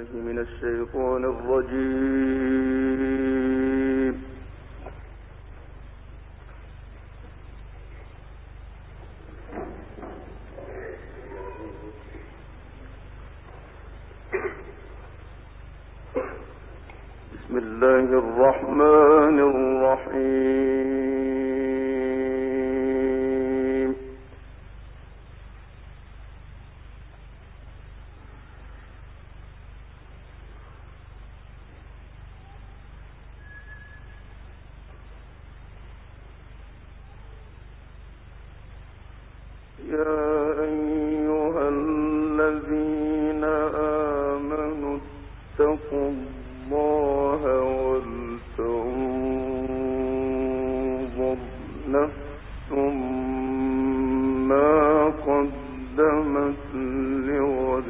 بالله من الشيطان الرجيم. بسم الله الرحمن الرحيم. يا أيها الذين آمنوا اتقوا الله ولتنظر نفس ما قدمت لغد.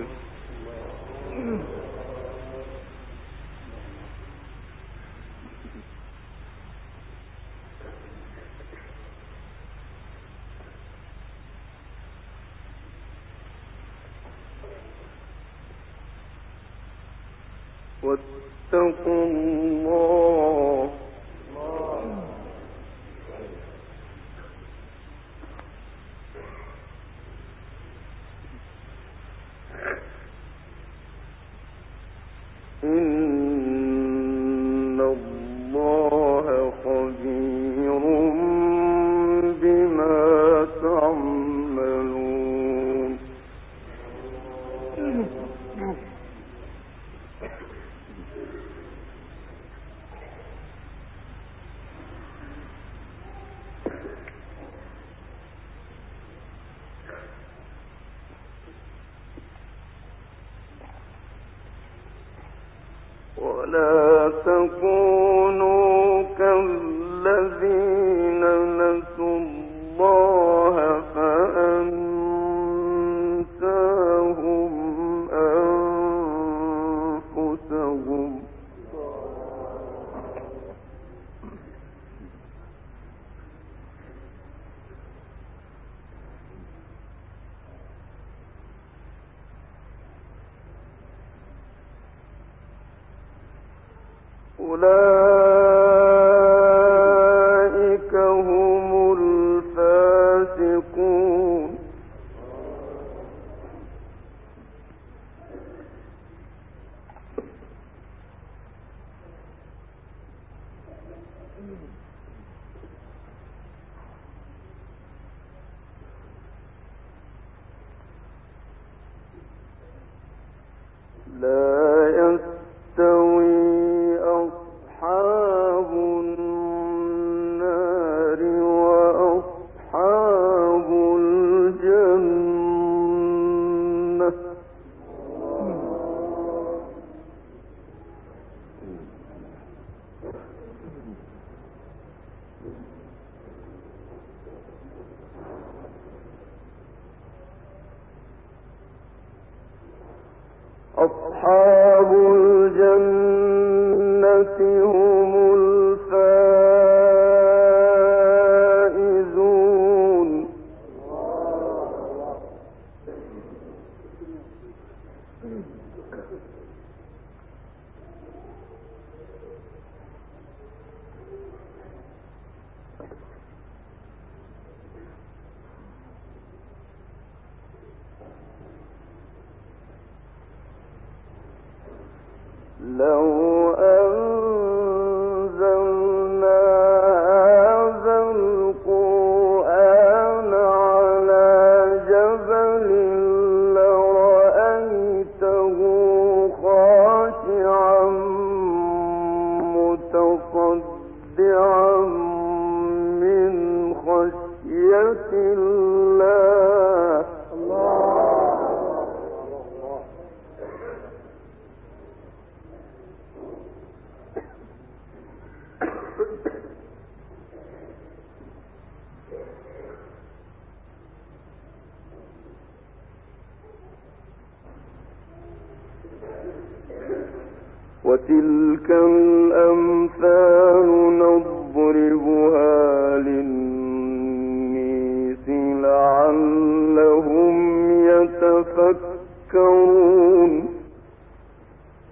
واتقوا الله إن الله خبير بما تعملون. ولا تكونوا كالذين نسوا الله فأنساهم أنفسهم. أولئك هم الفاسقون. لا يستوي أصحاب النار وأصحاب الجنة. أصحاب الجنة هم الفائزون. لو أنزلنا هذا القرآن على جبل لرأيته خاشعا متصدعا من خشية الله. وتلك الأمثال نضربها للناس لعلهم يتفكرون.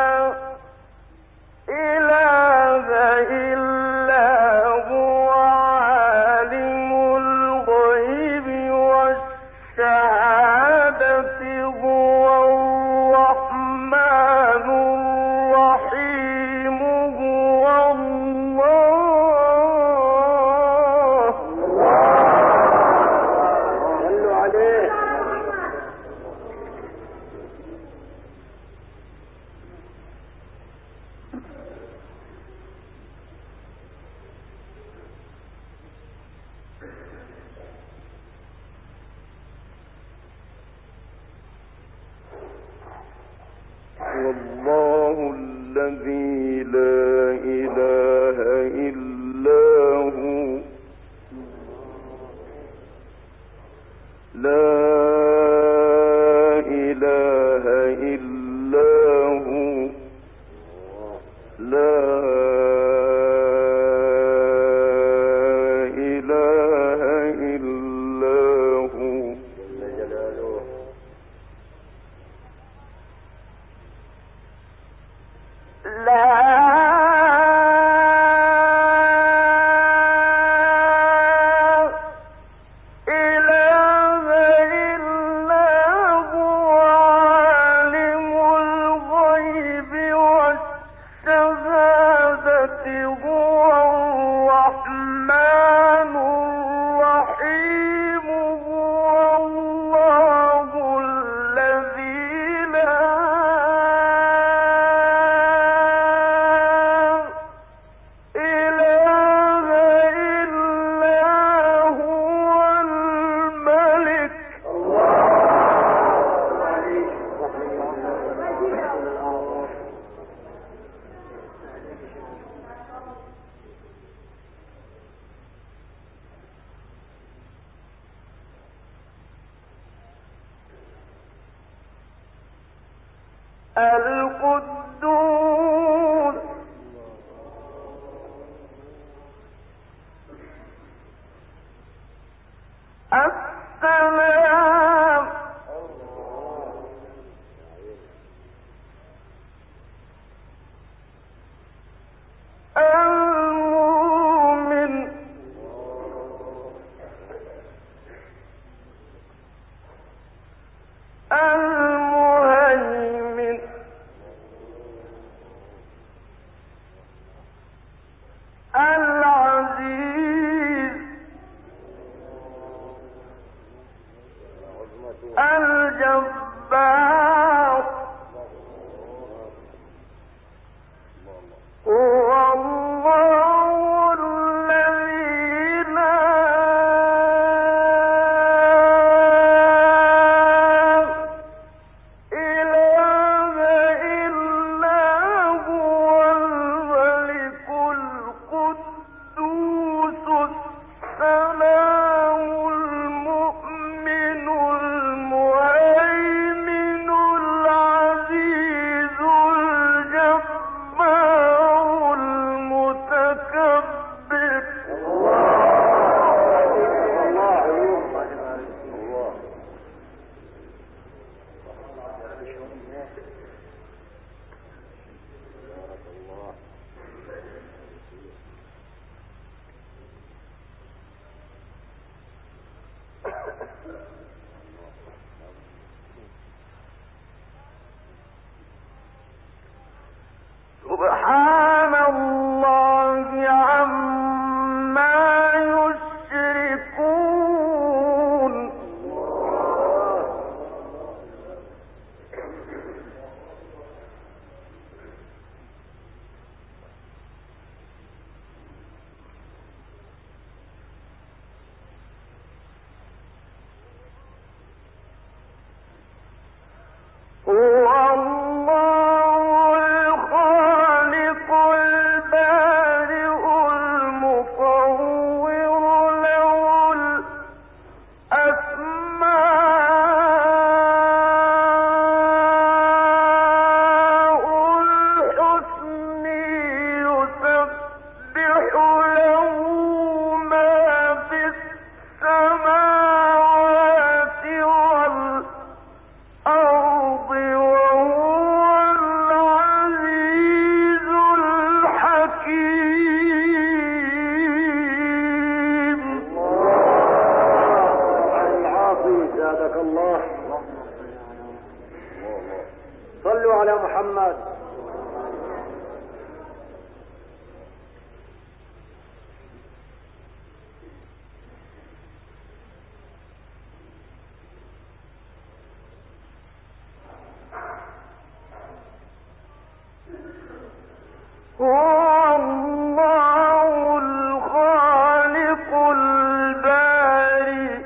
والله الذي لا إله إلا هو لا إله إلا هو لا إله إلا هو جل جلاله. القدوس السلام المؤمن المهيمن العزيز الجبار هو الله الذي لا إله إلا هو الملك القدوس السلام المؤمن المهيمن العزيز الجبار المتكبر سبحان الله عما يشركون هو الله الخالق البارئ المصور له الأسماء الحسنى يسبح له ما في السماوات والأرض وهو العزيز الحكيم العافي زادك الله. صلوا على محمد. هو الله الخالق البارئ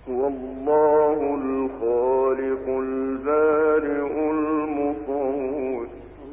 هو الله الخالق البارئ المصور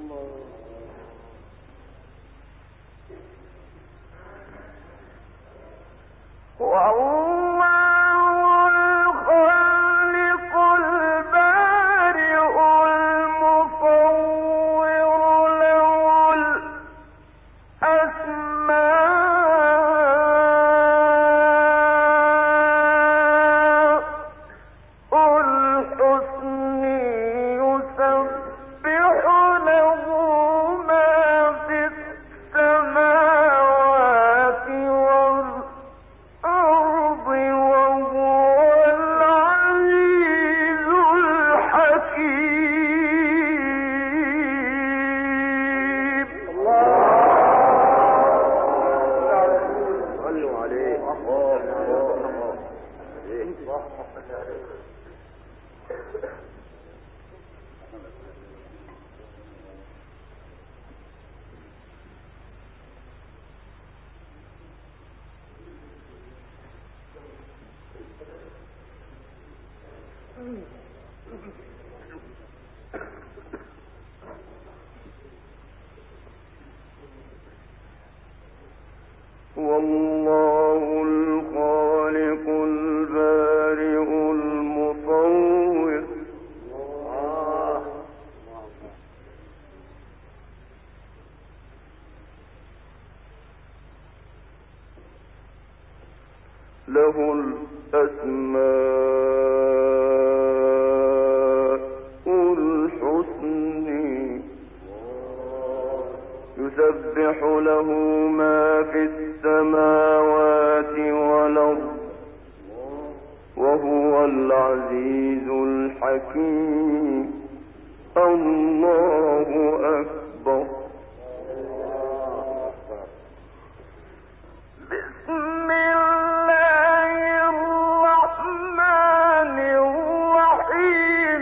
والله الخالق البارئ المصور له الأسماء الحسنى يسبح له ما في السماوات والأرض وهو العزيز الحكيم الله أكبر بسم الله الرحمن الرحيم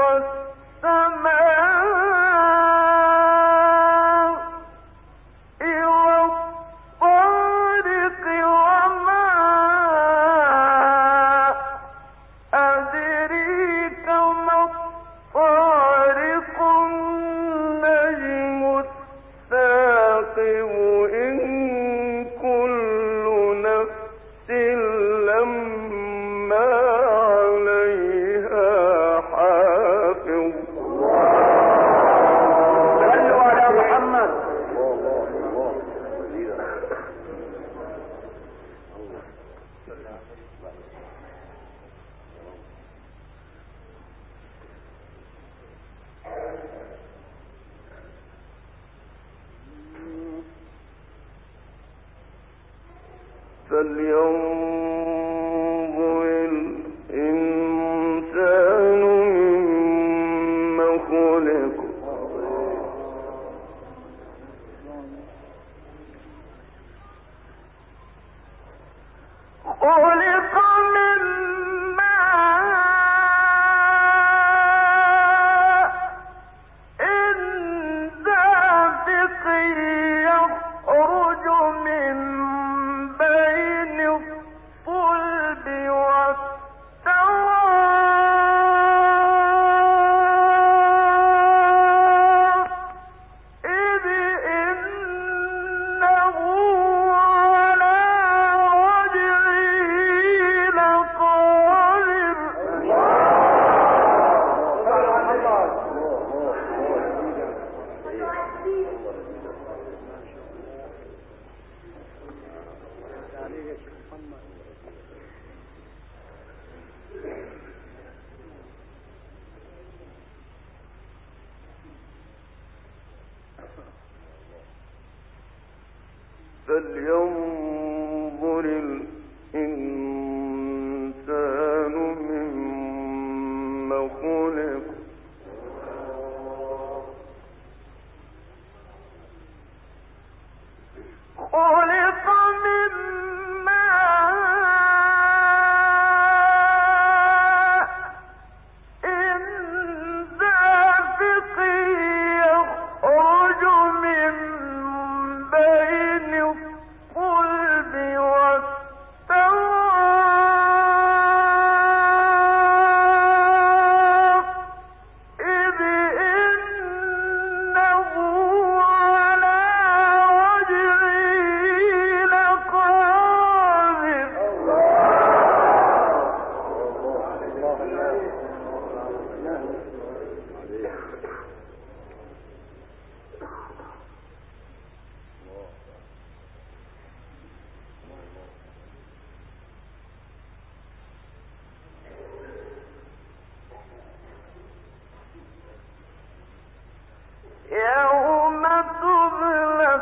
فلينظر الإنسان مما خلق خلق من ماء دافق يخرج من بين الصلب والترائب إذ إنه على رجعه لقادر فلينظر الإنسان مما خلق خلق من ماء دافق يخرج من بين الصلب يوم تبلى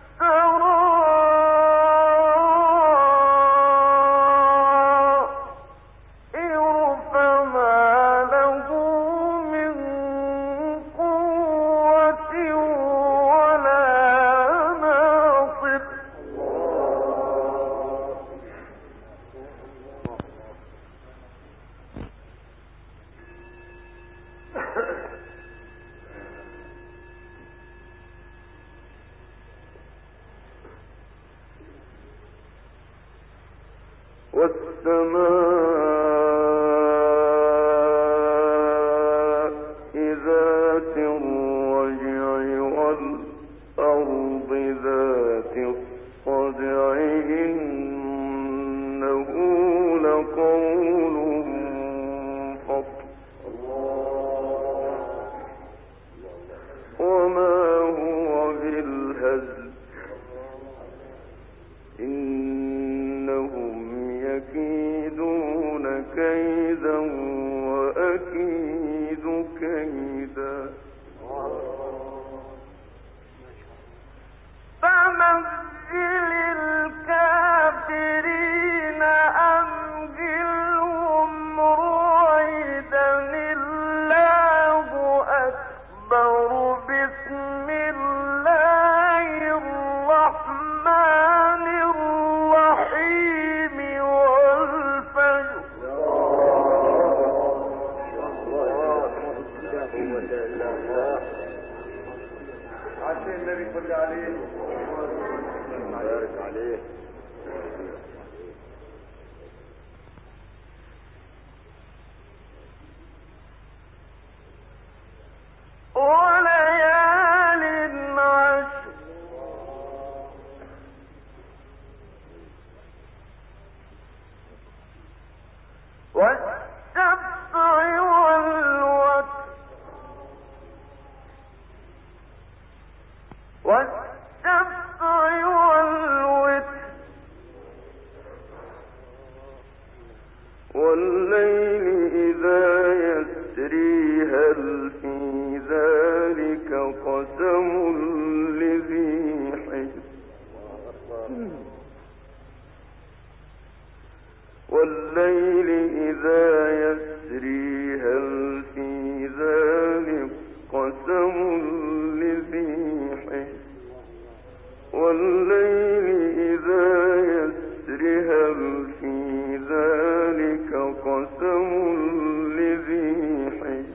السرائر فما له من قوة ولا ناصر والسماء ذات الرجع والأرض ذات الصدع إنه لقول فصل وما هو بالهزل إنهم يكيدون كيدا وأكيد كيدا فمهل الكافرين أمهلهم رويدا الله أكبر بسم الله الرحمن الرحيم والفجر عشان النبي صلى عليه بارك عليه وليال عشر والشفع والوتر والشفع والوتر والليل إذا يسري هل في ذلك قسم لذي حجر والليل إذا يسري هل في ذلك قسم لذي حجر والليل إذا يسري هل في ذلك قسم لذي حجر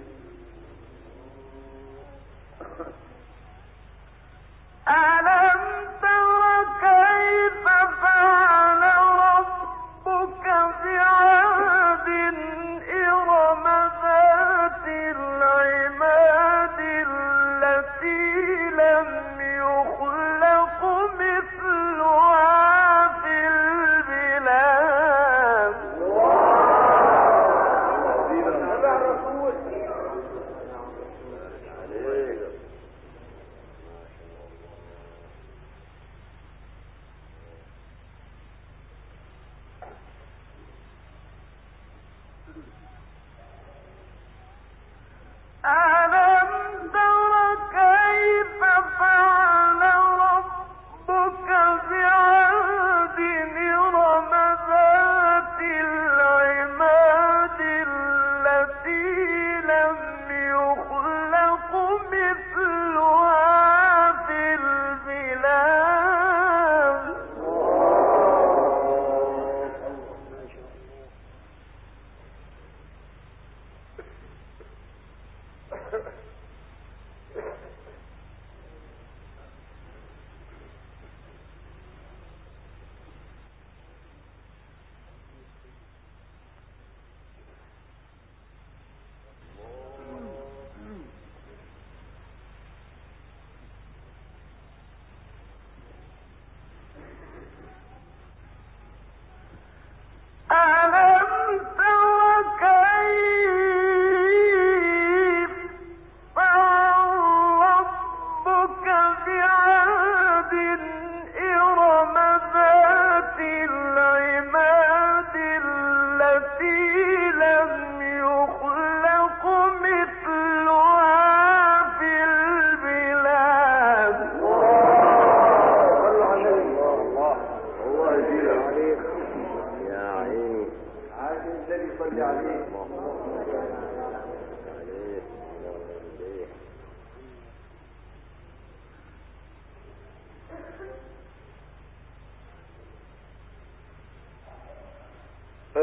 ألم تر كيف فعل ربك بعاد إرم ذات العماد التي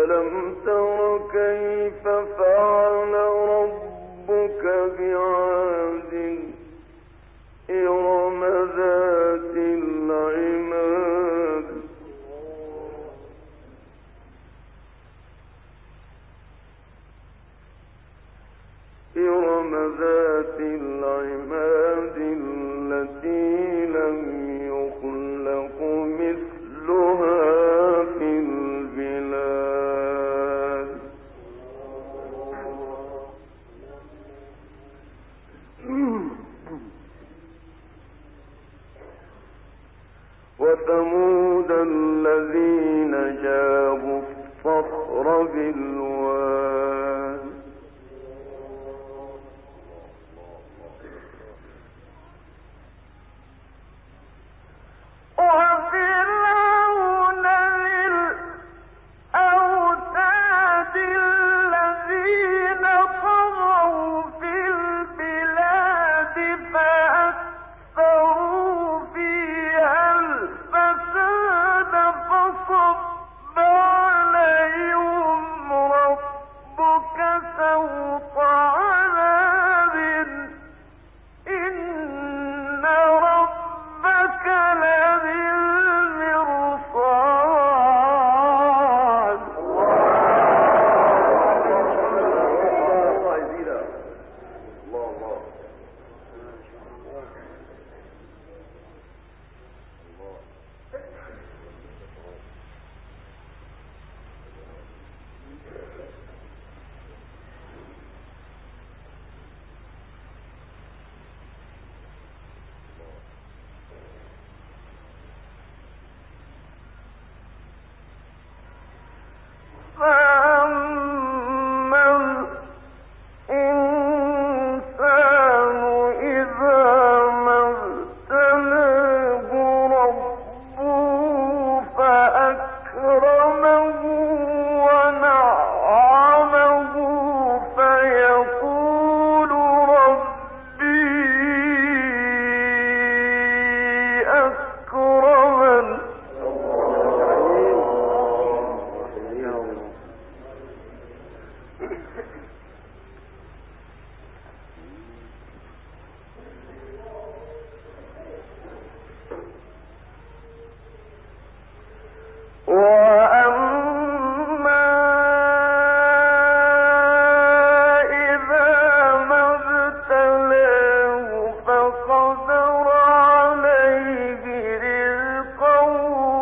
ألم تر كيف فعل ربك بعاد إرم ذات العماد إرم ذات العماد التي لم يخلق مثلها في البلاد وثمود الذين جابوا الصخر بالواد وفرعون للأوتاد الذين طغوا في البلاد فأكثروا فيها الفساد فصب عليهم ربك سوط عذاب إن ربك لبالمرصاد فأما الإنسان إذا ما ابتلاه ربه فأكرمه ونعمه فيقول ربي أكرمن وأما إذا ما ابتلاه فقدر عليه رزقه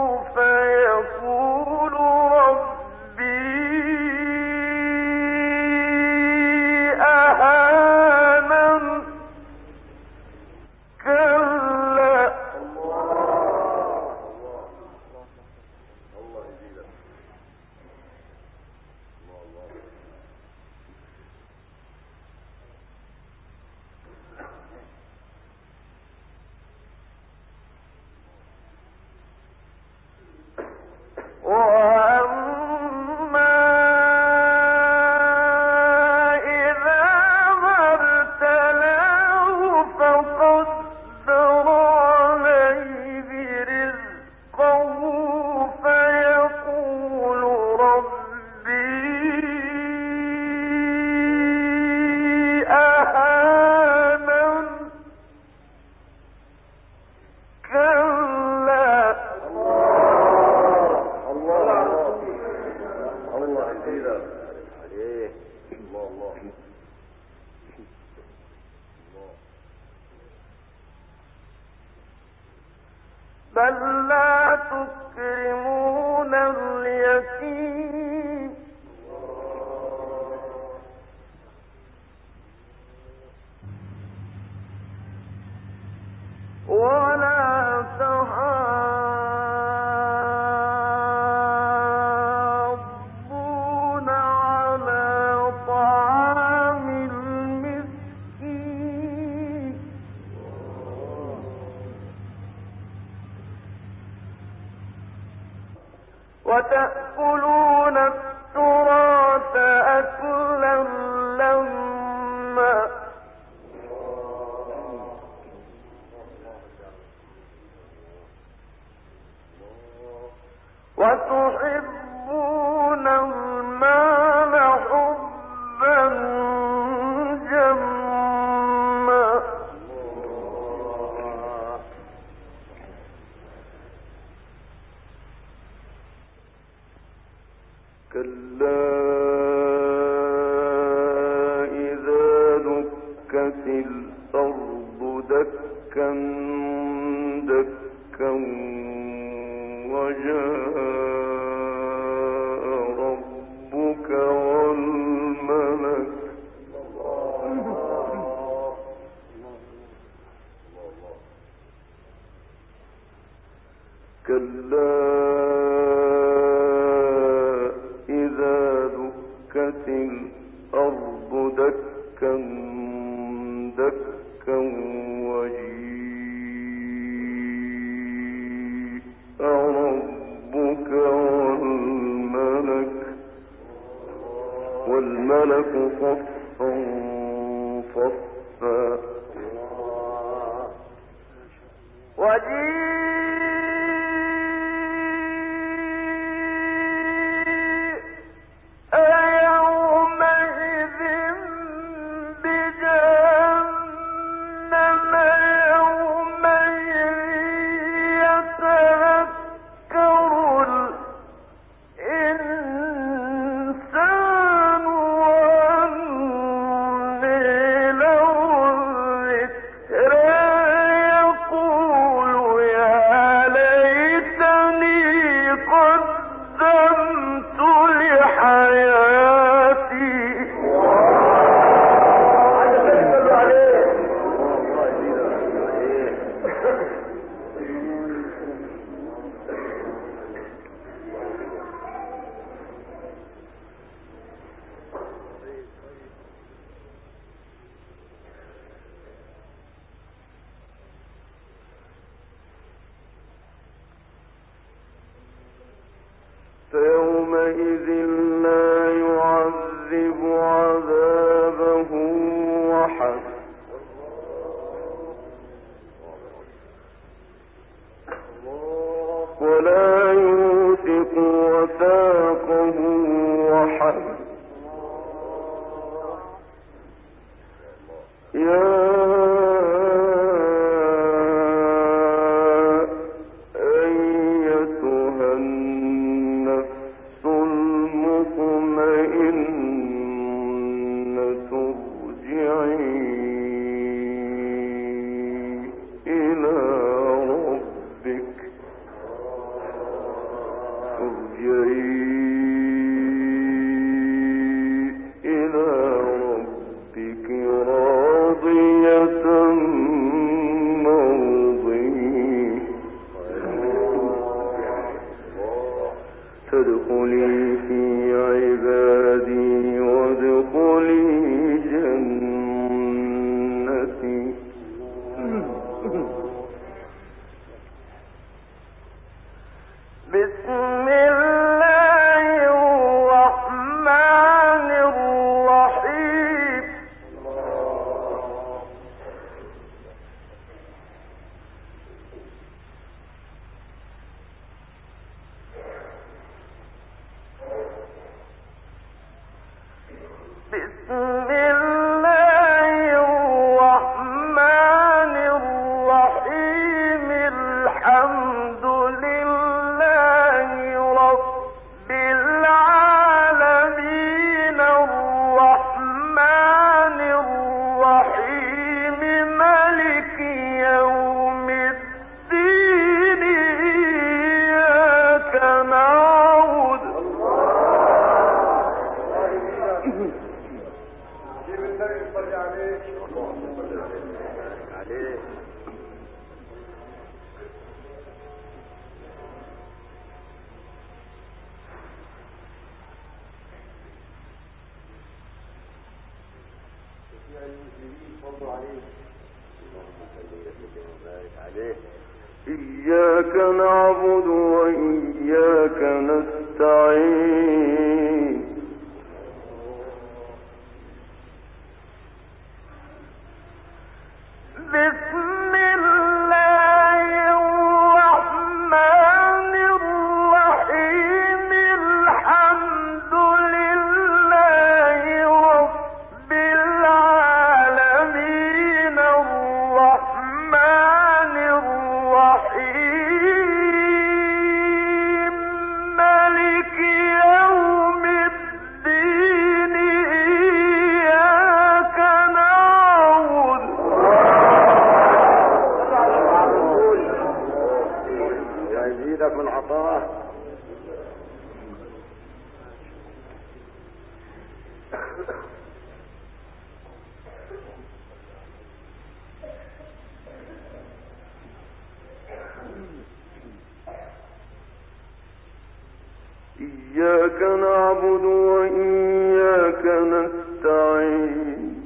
فيقول ربي أهانن كلا وأما إذا ما ابتلاه فقدر عليه رزقه فيقول ربي أهانن كلا بل لا تكرمون اليتيم ولا تحاضون على طعام المسكين وتأكلون التراث أكلا لما وتحبون المال كلا إذا دكت الأرض دكا دكا وجيء ربك والملك صفا صفا فيومئذ لا يعذب عذابه أحد ولا يوثق وثاقه أحد فادخلي في عبادي وادخلي جنتي بسم الله الرحمن الرحيم بسم الله الرحمن الرحيم الحمد لله رب العالمين الرحمن الرحيم مالك يوم الدين إياك نعبد إياك نعبد وإياك نستعين بسم الله الرحمن الرحيم الحمد لله رب العالمين الرحمن الرحيم مالك يوم الدين إياك نعبد يزيدك من عطاه إياك نعبد وإياك نستعين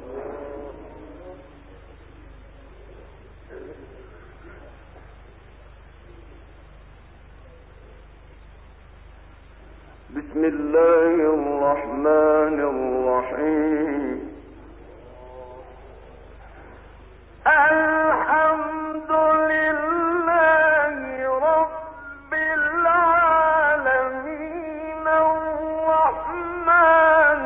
بسم الله الرحمن الرحيم الحمد لله رب العالمين الرحمن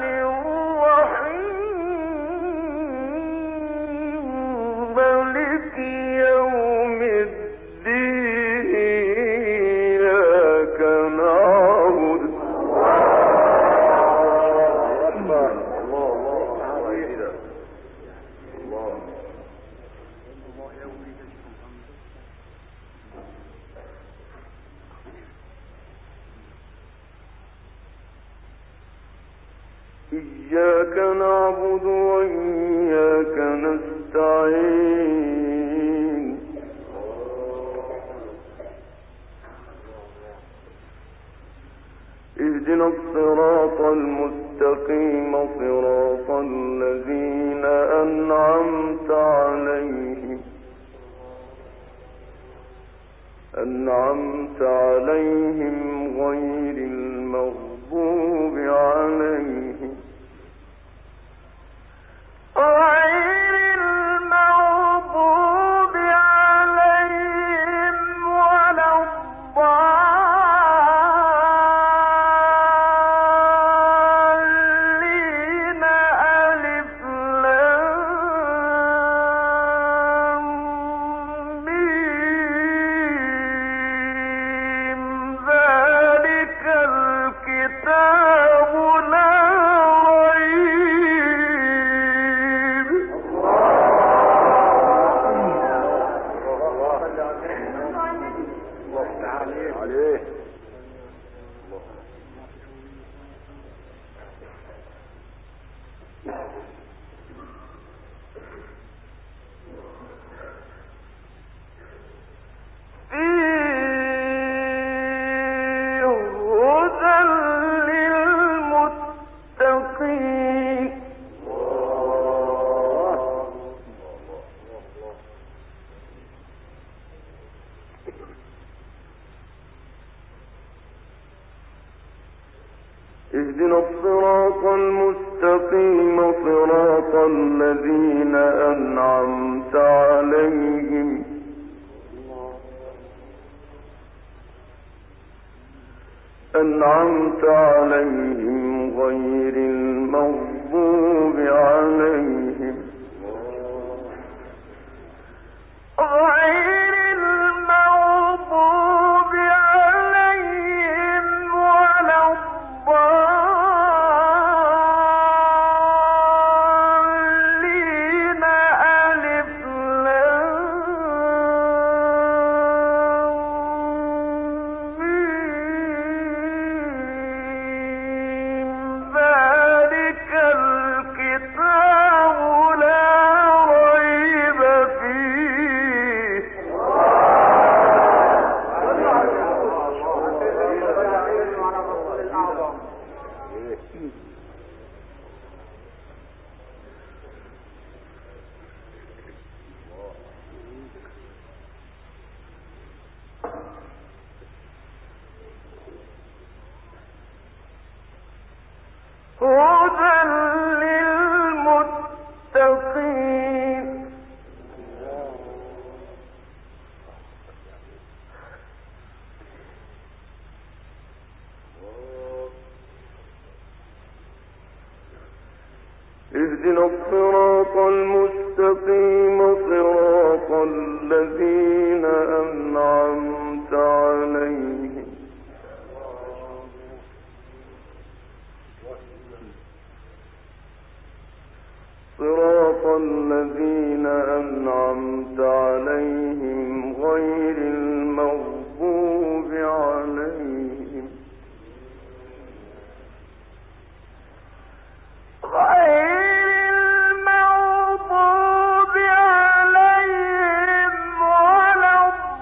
الرحيم مالك يوم الدين إياك نعبد إياك نعبد وإياك نستعين اهدنا الصراط المستقيم صراط الذين أنعمت عليهم غير المغضوب عليهم ولا الضالين ألف لام ميم ذلك الكتاب لا ريب عليه هدى للمتقين اهدنا الصراط المستقيم صراط الذين أنعمت عليهم غير المغضوب عليهم ولا الضالين ألف لام ميم ذلك الكتاب لا ريب فيه هدى للمتقين اهدنا الصراط المستقيم صراط الذين أنعمت عليهم غير المغضوب عليهم ولا الضالين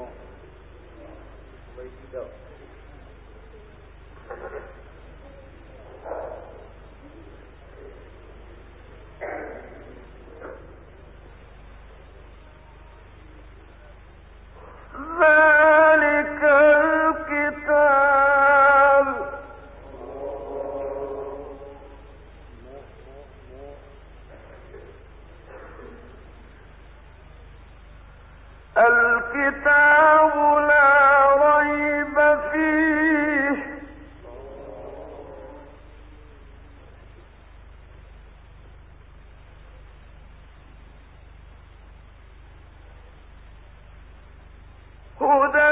ذلك الكتاب لا ريب فيه هدى